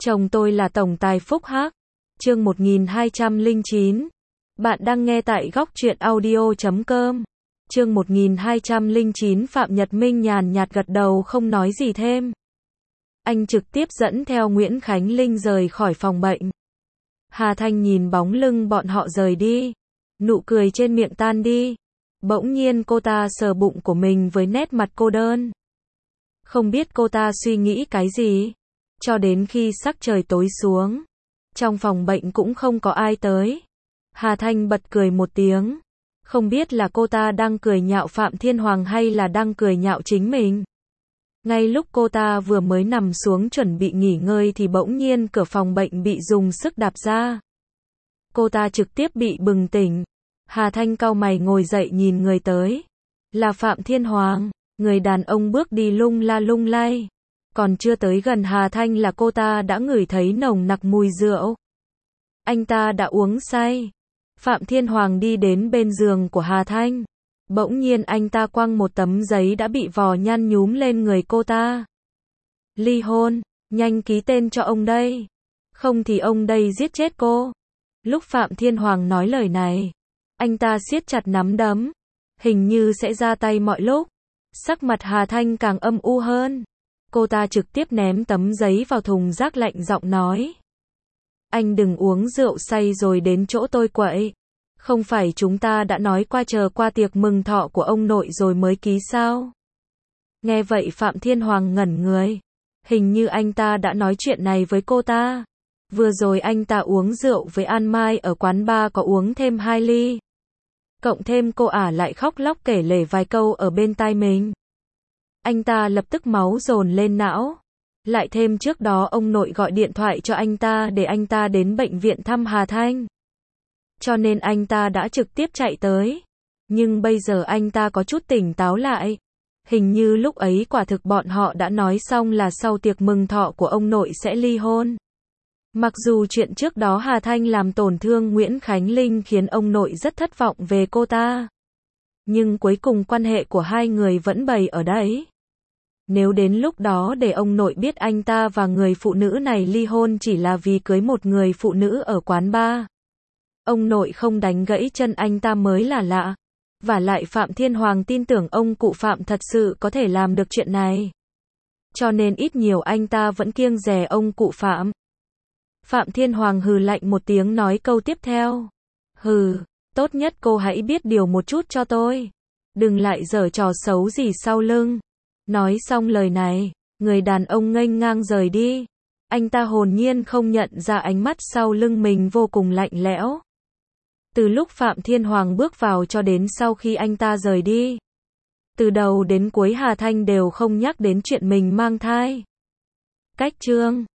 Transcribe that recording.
Chồng tôi là tổng tài Phúc Hắc. Chương 1209. Bạn đang nghe tại góc truyện audio.com. Chương 1209. Phạm Nhật Minh nhàn nhạt gật đầu không nói gì thêm. Anh trực tiếp dẫn theo Nguyễn Khánh Linh rời khỏi phòng bệnh. Hà Thanh nhìn bóng lưng bọn họ rời đi. Nụ cười trên miệng tan đi. Bỗng nhiên cô ta sờ bụng của mình với nét mặt cô đơn. Không biết cô ta suy nghĩ cái gì. Cho đến khi sắc trời tối xuống. Trong phòng bệnh cũng không có ai tới. Hà Thanh bật cười một tiếng. Không biết là cô ta đang cười nhạo Phạm Thiên Hoàng hay là đang cười nhạo chính mình. Ngay lúc cô ta vừa mới nằm xuống chuẩn bị nghỉ ngơi thì bỗng nhiên cửa phòng bệnh bị dùng sức đạp ra. Cô ta trực tiếp bị bừng tỉnh. Hà Thanh cau mày ngồi dậy nhìn người tới. Là Phạm Thiên Hoàng. Người đàn ông bước đi lung la lung lay. Còn chưa tới gần Hà Thanh là cô ta đã ngửi thấy nồng nặc mùi rượu. Anh ta đã uống say. Phạm Thiên Hoàng đi đến bên giường của Hà Thanh. Bỗng nhiên anh ta quăng một tấm giấy đã bị vò nhăn nhúm lên người cô ta. Ly hôn, nhanh ký tên cho ông đây. Không thì ông đây giết chết cô. Lúc Phạm Thiên Hoàng nói lời này, anh ta siết chặt nắm đấm. Hình như sẽ ra tay mọi lúc. Sắc mặt Hà Thanh càng âm u hơn. Cô ta trực tiếp ném tấm giấy vào thùng rác lạnh giọng nói. Anh đừng uống rượu say rồi đến chỗ tôi quậy. Không phải chúng ta đã nói qua chờ qua tiệc mừng thọ của ông nội rồi mới ký sao? Nghe vậy Phạm Thiên Hoàng ngẩn người. Hình như anh ta đã nói chuyện này với cô ta. Vừa rồi anh ta uống rượu với An Mai ở quán bar có uống thêm 2 ly. Cộng thêm cô ả lại khóc lóc kể lể vài câu ở bên tai mình. Anh ta lập tức máu dồn lên não. Lại thêm trước đó ông nội gọi điện thoại cho anh ta để anh ta đến bệnh viện thăm Hà Thanh. Cho nên anh ta đã trực tiếp chạy tới. Nhưng bây giờ anh ta có chút tỉnh táo lại. Hình như lúc ấy quả thực bọn họ đã nói xong là sau tiệc mừng thọ của ông nội sẽ ly hôn. Mặc dù chuyện trước đó Hà Thanh làm tổn thương Nguyễn Khánh Linh khiến ông nội rất thất vọng về cô ta. Nhưng cuối cùng quan hệ của hai người vẫn bày ở đấy. Nếu đến lúc đó để ông nội biết anh ta và người phụ nữ này ly hôn chỉ là vì cưới một người phụ nữ ở quán bar. Ông nội không đánh gãy chân anh ta mới là lạ. Vả lại Phạm Thiên Hoàng tin tưởng ông cụ Phạm thật sự có thể làm được chuyện này. Cho nên ít nhiều anh ta vẫn kiêng dè ông cụ Phạm. Phạm Thiên Hoàng hừ lạnh một tiếng nói câu tiếp theo. Hừ, tốt nhất cô hãy biết điều một chút cho tôi. Đừng lại giở trò xấu gì sau lưng. Nói xong lời này, người đàn ông nghênh ngang rời đi. Anh ta hồn nhiên không nhận ra ánh mắt sau lưng mình vô cùng lạnh lẽo. Từ lúc Phạm Thiên Hoàng bước vào cho đến sau khi anh ta rời đi. Từ đầu đến cuối Hà Thanh đều không nhắc đến chuyện mình mang thai. Cách chương